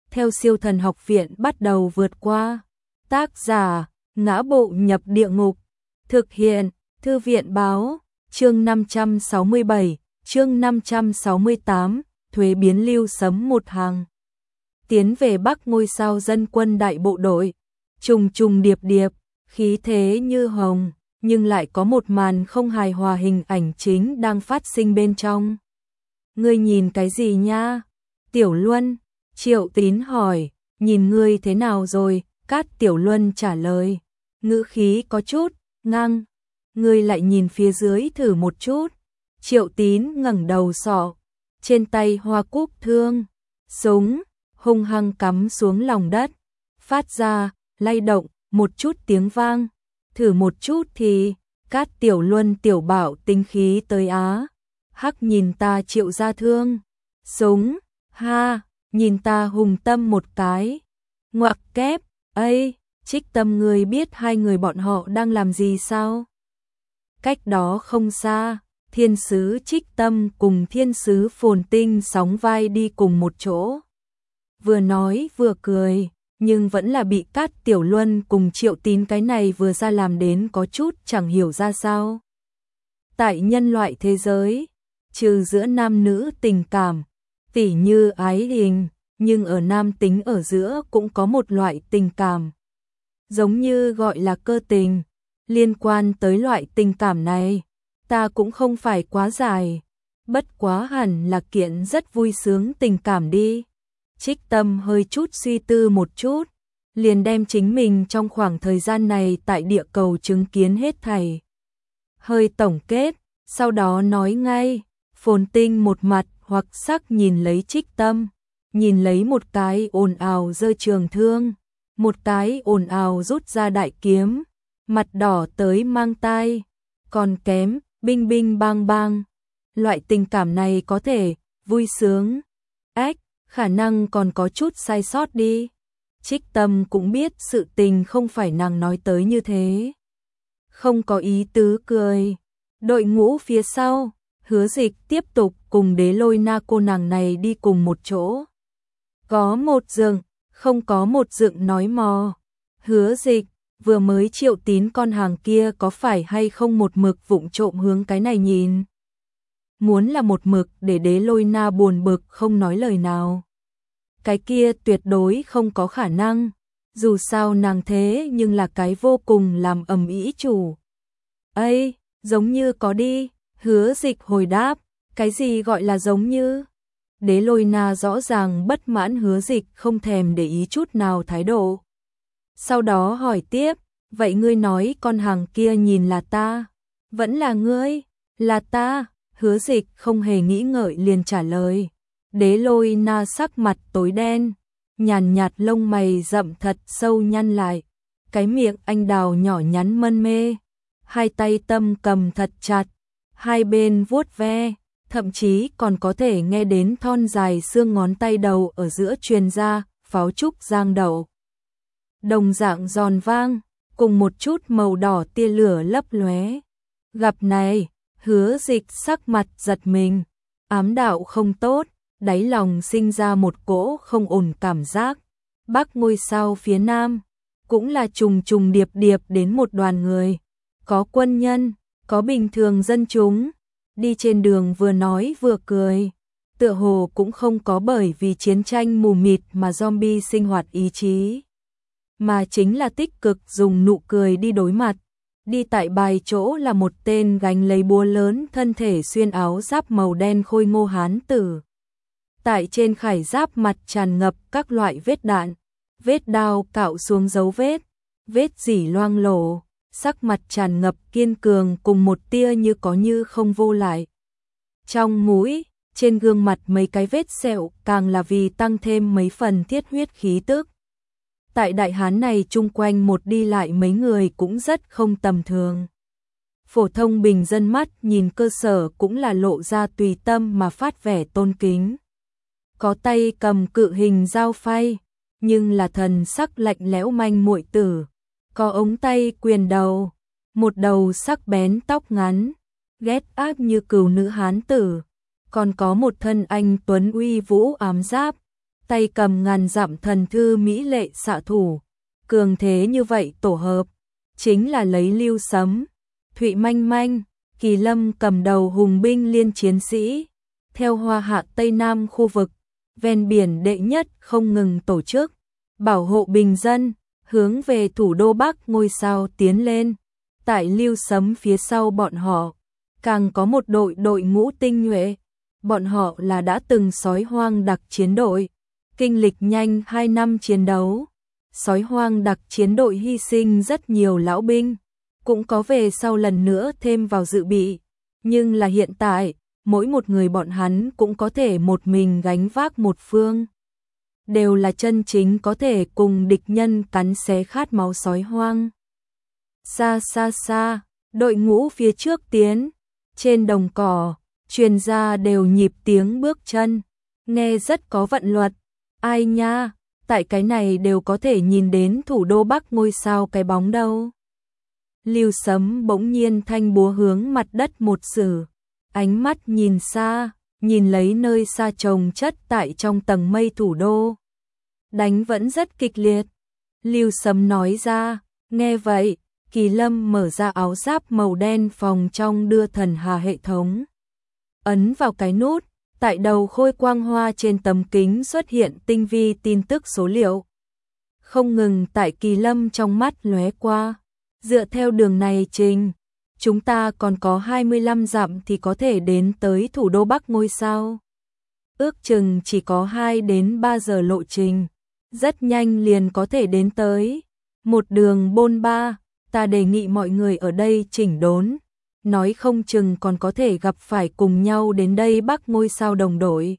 theo Siêu Thần Học Viện bắt đầu vượt qua. Tác giả: Ngã Bộ Nhập Địa Ngục. Thực hiện: Thư viện báo. Chương 567, chương 568, thuế biến lưu sấm một hàng. Tiến về Bắc ngôi sao dân quân đại bộ đội, trùng trùng điệp điệp, khí thế như hồng, nhưng lại có một màn không hài hòa hình ảnh chính đang phát sinh bên trong. Ngươi nhìn cái gì nha? Tiểu Luân, Triệu Tín hỏi, nhìn ngươi thế nào rồi? Cát Tiểu Luân trả lời, ngữ khí có chút ngang. Ngươi lại nhìn phía dưới thử một chút. Triệu Tín ngẩng đầu sọ, trên tay hoa cúc thương, súng hung hăng cắm xuống lòng đất, phát ra lay động một chút tiếng vang. Thử một chút thì, Cát Tiểu Luân tiểu bảo tinh khí tới á. Hắc nhìn ta Triệu ra thương, súng, ha, nhìn ta hùng tâm một cái. Ngoặc kép, ây, Trích Tâm ngươi biết hai người bọn họ đang làm gì sao? Cách đó không xa, thiên sứ Trích Tâm cùng thiên sứ Phồn Tinh sóng vai đi cùng một chỗ. Vừa nói vừa cười, nhưng vẫn là bị Cát Tiểu Luân cùng Triệu Tín cái này vừa ra làm đến có chút chẳng hiểu ra sao. Tại nhân loại thế giới, trừ giữa nam nữ tình cảm, tỉ như ái tình, nhưng ở nam tính ở giữa cũng có một loại tình cảm, giống như gọi là cơ tình. Liên quan tới loại tình cảm này, ta cũng không phải quá dài, bất quá hẳn là kiện rất vui sướng tình cảm đi. Trích Tâm hơi chút suy tư một chút, liền đem chính mình trong khoảng thời gian này tại địa cầu chứng kiến hết thảy hơi tổng kết, sau đó nói ngay. Phồn Tinh một mặt hoặc sắc nhìn lấy Trích Tâm, nhìn lấy một cái ồn ào giơ trường thương, một cái ồn ào rút ra đại kiếm, mặt đỏ tới mang tai, còn kém, binh binh bang bang. Loại tình cảm này có thể vui sướng, ách, khả năng còn có chút sai sót đi. Trích Tâm cũng biết sự tình không phải nàng nói tới như thế, không có ý tứ cười. Đội ngũ phía sau, Hứa Dịch tiếp tục cùng Đế Lôi Na cô nàng này đi cùng một chỗ. Có một dựng, không có một dựng nói mò. Hứa Dịch, vừa mới Triệu Tín con hàng kia có phải hay không một mực vụng trộm hướng cái này nhìn? Muốn là một mực để Đế Lôi Na buồn bực không nói lời nào. Cái kia tuyệt đối không có khả năng, dù sao nàng thế nhưng là cái vô cùng làm ầm ĩ chủ. Ây, giống như có đi. Hứa Dịch hồi đáp, cái gì gọi là giống như? Đế Lôi Na rõ ràng bất mãn Hứa Dịch không thèm để ý chút nào thái độ. Sau đó hỏi tiếp, vậy ngươi nói con hàng kia nhìn là ta? Vẫn là ngươi? Là ta? Hứa Dịch không hề nghĩ ngợi liền trả lời. Đế Lôi Na sắc mặt tối đen, nhàn nhạt lông mày rậm thật sâu nhăn lại, cái miệng anh đào nhỏ nhắn mân mê, hai tay Tâm cầm thật chặt, hai bên vuốt ve, thậm chí còn có thể nghe đến thon dài xương ngón tay đầu ở giữa truyền ra pháo trúc giang đậu. Đồng dạng giòn vang, cùng một chút màu đỏ tia lửa lấp lóe. Gặp này, Hứa Dịch sắc mặt giật mình, ám đạo không tốt, đáy lòng sinh ra một cỗ không ổn cảm giác. Bắc ngôi sao phía nam, cũng là trùng trùng điệp điệp đến một đoàn người, có quân nhân, có bình thường dân chúng, đi trên đường vừa nói vừa cười, tựa hồ cũng không có bởi vì chiến tranh mù mịt mà zombie sinh hoạt ý chí, mà chính là tích cực dùng nụ cười đi đối mặt. Đi tại bài chỗ là một tên gánh lấy búa lớn, thân thể xuyên áo giáp màu đen khôi ngô hán tử. Tại trên khải giáp mặt tràn ngập các loại vết đạn, vết đao cạo xuống dấu vết, vết rỉ loang lổ, sắc mặt tràn ngập kiên cường cùng một tia như có như không vô lại. Trong mũi, trên gương mặt mấy cái vết sẹo càng là vì tăng thêm mấy phần thiết huyết khí tức. Tại đại hán này chung quanh một đi lại mấy người cũng rất không tầm thường. Phổ thông bình dân mắt nhìn cơ sở cũng là lộ ra tùy tâm mà phát vẻ tôn kính. Có tay cầm cự hình dao phay, nhưng là thần sắc lạnh lẽo manh muội tử. Có ống tay quyền đầu, một đầu sắc bén tóc ngắn, ghét ác như cừu nữ hán tử. Còn có một thân anh tuấn uy vũ ám giáp, tay cầm ngàn dặm thần thư mỹ lệ xạ thủ, cường thế như vậy tổ hợp, chính là lấy Lưu Sấm, Thụy Manh Manh, Kỳ Lâm cầm đầu hùng binh liên chiến sĩ, theo Hoa Hạ Tây Nam khu vực, ven biển đệ nhất không ngừng tổ chức, bảo hộ bình dân, hướng về thủ đô Bắc ngôi sao tiến lên. Tại Lưu Sấm phía sau bọn họ, càng có một đội ngũ tinh nhuệ, bọn họ là đã từng sói hoang đặc chiến đội, kinh lịch nhanh 2 năm chiến đấu. Sói hoang đặc chiến đội hy sinh rất nhiều lão binh, cũng có về sau lần nữa thêm vào dự bị, nhưng là hiện tại, mỗi một người bọn hắn cũng có thể một mình gánh vác một phương. Đều là chân chính có thể cùng địch nhân cắn xé khát máu sói hoang. Xa xa xa, đội ngũ phía trước tiến, trên đồng cỏ, truyền ra đều nhịp tiếng bước chân, nghe rất có vận luật. Ai nha, tại cái này đều có thể nhìn đến thủ đô Bắc ngôi sao cái bóng đâu. Lưu Sấm bỗng nhiên thanh búa hướng mặt đất một sử, ánh mắt nhìn xa, nhìn lấy nơi xa chồng chất tại trong tầng mây thủ đô. Đánh vẫn rất kịch liệt. Lưu Sấm nói ra, nghe vậy, Kỳ Lâm mở ra áo giáp màu đen phòng trong đưa thần hà hệ thống. Ấn vào cái nút, tại đầu khôi quang hoa trên tấm kính xuất hiện tinh vi tin tức số liệu. Không ngừng tại Kỳ Lâm trong mắt lóe qua. Dựa theo đường này trình, chúng ta còn có 25 dặm thì có thể đến tới thủ đô Bắc ngôi sao. Ước chừng chỉ có 2 đến 3 giờ lộ trình. Rất nhanh liền có thể đến tới. Một đường bôn ba, ta đề nghị mọi người ở đây chỉnh đốn. Nói không chừng còn có thể gặp phải cùng nhau đến đây Bắc ngôi sao đồng đội.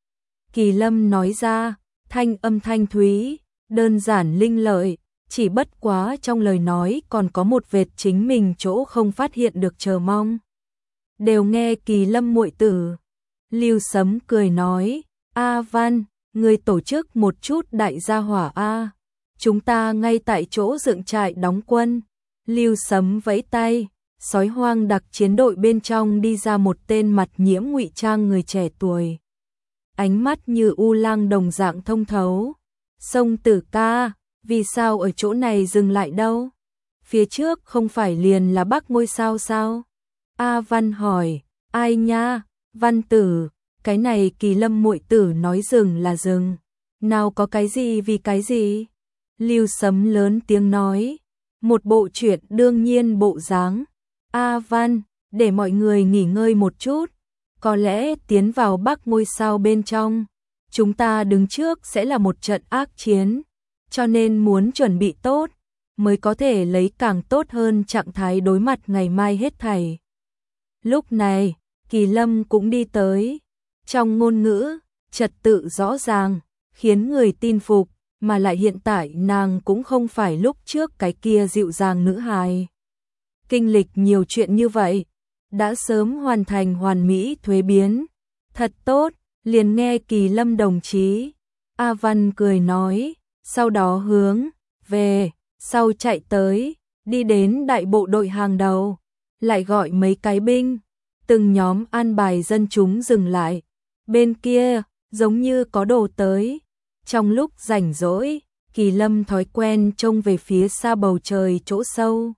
Kỳ Lâm nói ra, thanh âm thanh thúy, đơn giản linh lợi, chỉ bất quá trong lời nói còn có một vệt chính mình chỗ không phát hiện được chờ mong. Đều nghe Kỳ Lâm muội tử. Lưu Sấm cười nói, A Văn, người tổ chức một chút đại gia hỏa A. Chúng ta ngay tại chỗ dựng trại đóng quân. Lưu Sấm vẫy tay. Sói hoang đặc chiến đội bên trong đi ra một tên mặt nhiễm ngụy trang người trẻ tuổi. Ánh mắt như u lang đồng dạng thông thấu. Sông Tử ca, vì sao ở chỗ này dừng lại đâu? Phía trước không phải liền là Bắc ngôi sao sao? A Văn hỏi, ai nha? Văn tử, cái này Kỳ Lâm muội tử nói dừng là dừng. Nào có cái gì vì cái gì? Lưu Sấm lớn tiếng nói, một bộ chuyện đương nhiên bộ dáng. A Văn, để mọi người nghỉ ngơi một chút, có lẽ tiến vào Bắc ngôi sao bên trong, chúng ta đứng trước sẽ là một trận ác chiến, cho nên muốn chuẩn bị tốt, mới có thể lấy càng tốt hơn trạng thái đối mặt ngày mai hết thảy. Lúc này, Kỳ Lâm cũng đi tới, trong ngôn ngữ, trật tự rõ ràng, khiến người tin phục, mà lại hiện tại nàng cũng không phải lúc trước cái kia dịu dàng nữ hài. Kinh lịch nhiều chuyện như vậy, đã sớm hoàn thành hoàn mỹ thuế biến. Thật tốt, liền nghe Kỳ Lâm đồng chí. A Văn cười nói, sau đó hướng về, sau chạy tới, đi đến đại bộ đội hàng đầu, lại gọi mấy cái binh, từng nhóm an bài dân chúng dừng lại. Bên kia, giống như có đồ tới. Trong lúc rảnh rỗi, Kỳ Lâm thói quen trông về phía xa bầu trời chỗ sâu.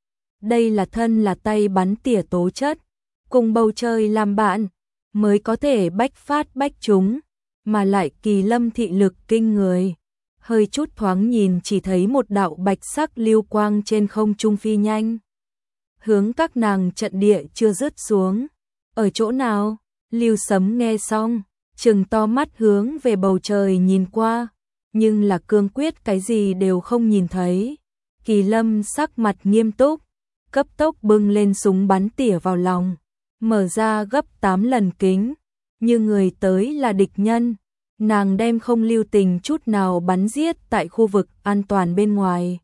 Đây là thân là tay bắn tỉa tố chất, cùng bầu trời làm bạn, mới có thể bách phát bách trúng, mà lại Kỳ Lâm thị lực kinh người. Hơi chút thoáng nhìn chỉ thấy một đạo bạch sắc lưu quang trên không trung phi nhanh. Hướng các nàng trận địa chưa dứt xuống. Ở chỗ nào? Lưu Sấm nghe xong, trừng to mắt hướng về bầu trời nhìn qua, nhưng là cương quyết cái gì đều không nhìn thấy. Kỳ Lâm sắc mặt nghiêm túc, cấp tốc bưng lên súng bắn tỉa vào lòng, mở ra gấp 8 lần kính, như người tới là địch nhân, nàng đem không lưu tình chút nào bắn giết tại khu vực an toàn bên ngoài.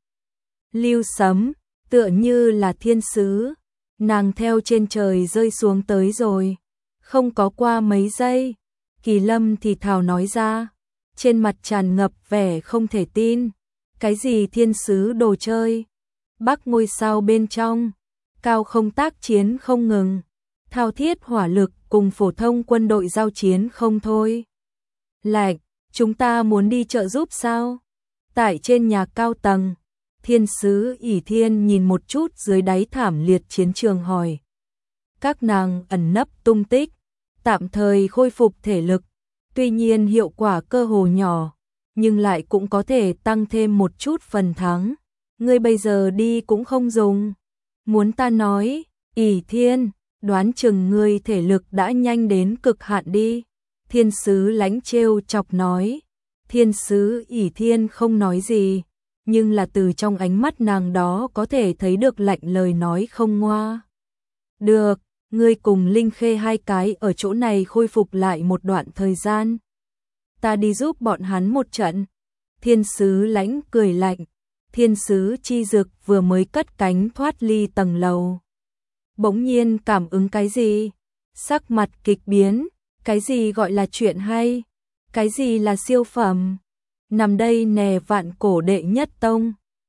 Lưu Sấm, tựa như là thiên sứ, nàng theo trên trời rơi xuống tới rồi, không có qua mấy giây, Kỳ Lâm thì thào nói ra, trên mặt tràn ngập vẻ không thể tin, cái gì thiên sứ đồ chơi, Bắc ngôi sao bên trong, cao không tác chiến không ngừng, thao thiết hỏa lực cùng phổ thông quân đội giao chiến không thôi. Lạnh, Chúng ta muốn đi trợ giúp sao? Tại trên nhà cao tầng, thiên sứ ỷ thiên nhìn một chút dưới đáy thảm liệt chiến trường hỏi. Các nàng ẩn nấp tung tích, tạm thời khôi phục thể lực, tuy nhiên hiệu quả cơ hồ nhỏ, nhưng lại cũng có thể tăng thêm một chút phần thắng. Ngươi bây giờ đi cũng không dùng. Muốn ta nói, ỷ thiên, đoán chừng ngươi thể lực đã nhanh đến cực hạn đi. Thiên sứ Lãnh trêu chọc nói. Thiên sứ ỷ thiên không nói gì, nhưng là từ trong ánh mắt nàng đó có thể thấy được lạnh lời nói không ngoa. Được, ngươi cùng Linh Khê hai cái ở chỗ này khôi phục lại một đoạn thời gian. Ta đi giúp bọn hắn một trận. Thiên sứ Lãnh cười lạnh. Thiên sứ Chi Dực vừa mới cất cánh thoát ly tầng lầu. Bỗng nhiên cảm ứng cái gì? Sắc mặt kịch biến. Cái gì gọi là chuyện hay? Cái gì là siêu phẩm? Nằm đây nè vạn cổ đệ nhất tông.